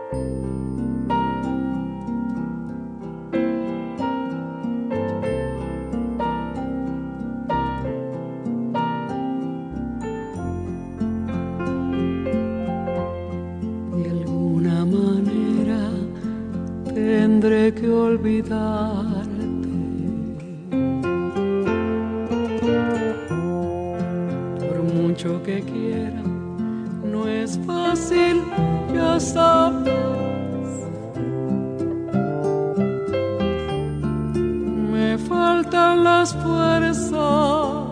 Tendré que olvidarte. Por mucho que quiera, no es fácil, ya sabes. Me faltan las fuerzas.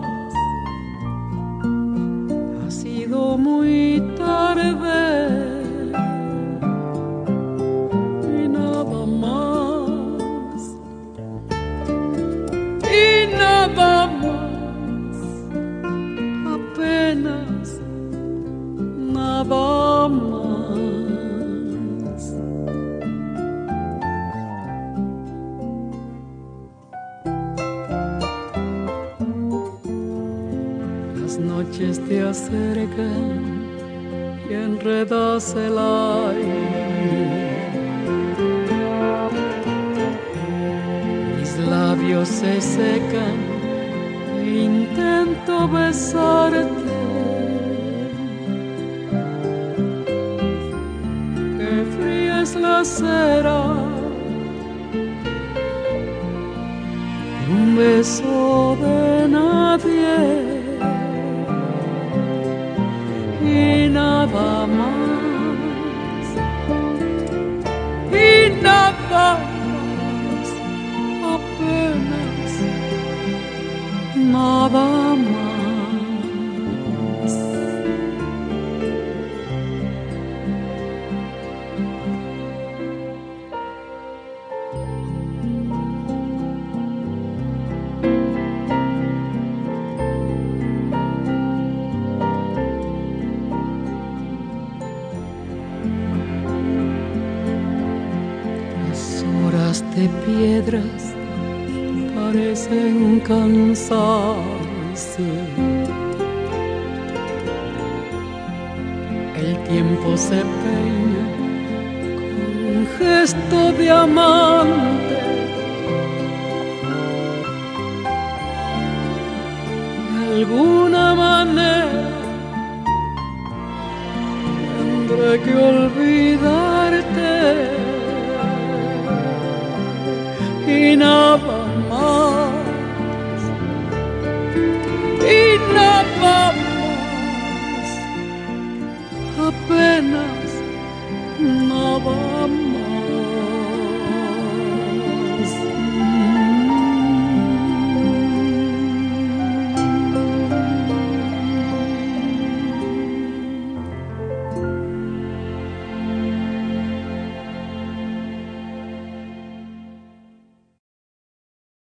Ha sido muy tarde. Nada más. Las noches te acercan y enredas el aire. Mis labios se secan e intento besarte. La cera, un beso de nadie y nada más, y nada más, apenas nada más. De piedras parecen cansarse. El tiempo se peina con un gesto de amante. De alguna manera tendré que olvidarte. Y nada más, y nada más, apenas nada más.